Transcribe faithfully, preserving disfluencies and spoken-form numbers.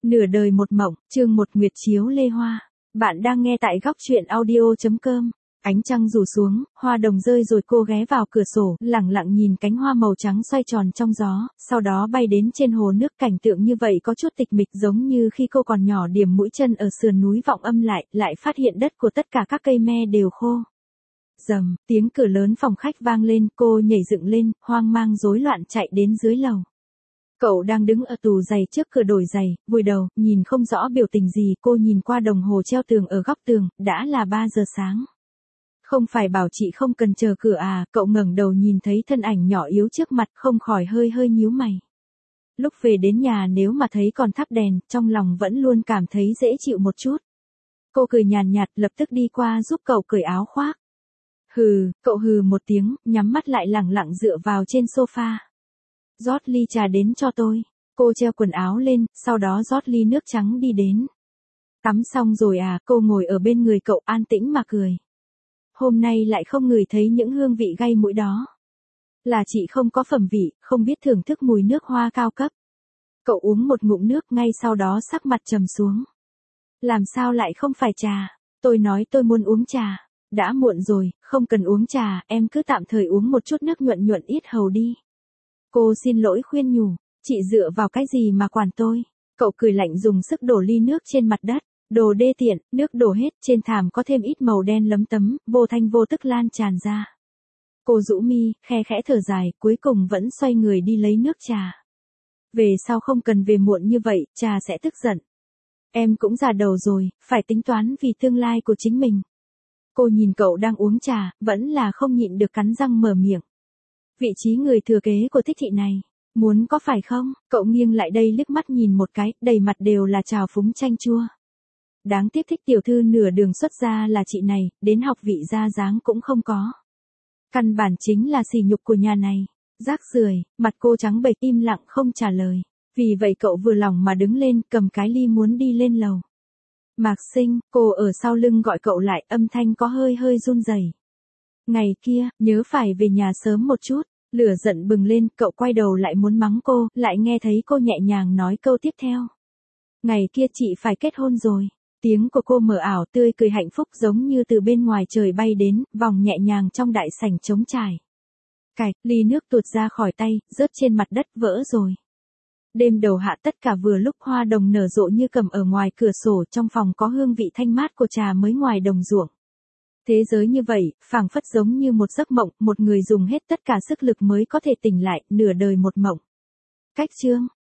Nửa đời một mộng, chương một Nguyệt chiếu lê hoa. Bạn đang nghe tại góc truyện audio chấm com. Ánh trăng rủ xuống, hoa đồng rơi rồi cô ghé vào cửa sổ, lẳng lặng nhìn cánh hoa màu trắng xoay tròn trong gió, sau đó bay đến trên hồ nước. Cảnh tượng như vậy có chút tịch mịch, giống như khi cô còn nhỏ điểm mũi chân ở sườn núi vọng âm lại, lại phát hiện đất của tất cả các cây me đều khô. Rầm, tiếng cửa lớn phòng khách vang lên, cô nhảy dựng lên, hoang mang rối loạn chạy đến dưới lầu. Cậu đang đứng ở tủ giày trước cửa đổi giày, vùi đầu, nhìn không rõ biểu tình gì. Cô nhìn qua đồng hồ treo tường ở góc tường, đã là ba giờ sáng. Không phải bảo chị không cần chờ cửa à? Cậu ngẩng đầu nhìn thấy thân ảnh nhỏ yếu trước mặt, không khỏi hơi hơi nhíu mày. Lúc về đến nhà nếu mà thấy còn thắp đèn, trong lòng vẫn luôn cảm thấy dễ chịu một chút. Cô cười nhàn nhạt, lập tức đi qua giúp cậu cởi áo khoác. Hừ, cậu hừ một tiếng, nhắm mắt lại lẳng lặng dựa vào trên sofa. Rót ly trà đến cho tôi. Cô treo quần áo lên, sau đó rót ly nước trắng đi đến. Tắm xong rồi à? Cô ngồi ở bên người cậu an tĩnh mà cười. Hôm nay lại không ngửi thấy những hương vị gây mũi đó. Là chị không có phẩm vị, không biết thưởng thức mùi nước hoa cao cấp. Cậu uống một ngụm nước, ngay sau đó sắc mặt trầm xuống. Làm sao lại không phải trà? Tôi nói tôi muốn uống trà. Đã muộn rồi, không cần uống trà, em cứ tạm thời uống một chút nước nhuận nhuận yết hầu đi. Cô xin lỗi khuyên nhủ, chị dựa vào cái gì mà quản tôi? Cậu cười lạnh dùng sức đổ ly nước trên mặt đất. Đồ đê tiện, nước đổ hết, trên thảm có thêm ít màu đen lấm tấm, vô thanh vô tức lan tràn ra. Cô rũ mi, khe khẽ thở dài, cuối cùng vẫn xoay người đi lấy nước trà. Về sau không cần về muộn như vậy, trà sẽ tức giận. Em cũng già đầu rồi, phải tính toán vì tương lai của chính mình. Cô nhìn cậu đang uống trà, vẫn là không nhịn được cắn răng mở miệng. Vị trí người thừa kế của thích thị này, muốn có phải không? Cậu nghiêng lại đây liếc mắt nhìn một cái, đầy mặt đều là trào phúng chanh chua. Đáng tiếc thích tiểu thư nửa đường xuất gia là chị này, đến học vị ra dáng cũng không có. Căn bản chính là sỉ nhục của nhà này. Rác rưởi, mặt cô trắng bệch im lặng không trả lời. Vì vậy cậu vừa lòng mà đứng lên, cầm cái ly muốn đi lên lầu. Mạc Sinh, cô ở sau lưng gọi cậu lại, âm thanh có hơi hơi run rẩy. Ngày kia, nhớ phải về nhà sớm một chút. Lửa giận bừng lên, cậu quay đầu lại muốn mắng cô, lại nghe thấy cô nhẹ nhàng nói câu tiếp theo. Ngày kia chị phải kết hôn rồi. Tiếng của cô mờ ảo, tươi cười hạnh phúc giống như từ bên ngoài trời bay đến, vòng nhẹ nhàng trong đại sảnh trống trải. Cạch, ly nước tuột ra khỏi tay, rớt trên mặt đất vỡ rồi. Đêm đầu hạ tất cả vừa lúc hoa đồng nở rộ như cầm ở ngoài cửa sổ, trong phòng có hương vị thanh mát của trà mới ngoài đồng ruộng. Thế giới như vậy, phảng phất giống như một giấc mộng, một người dùng hết tất cả sức lực mới có thể tỉnh lại, nửa đời một mộng. Cách chương,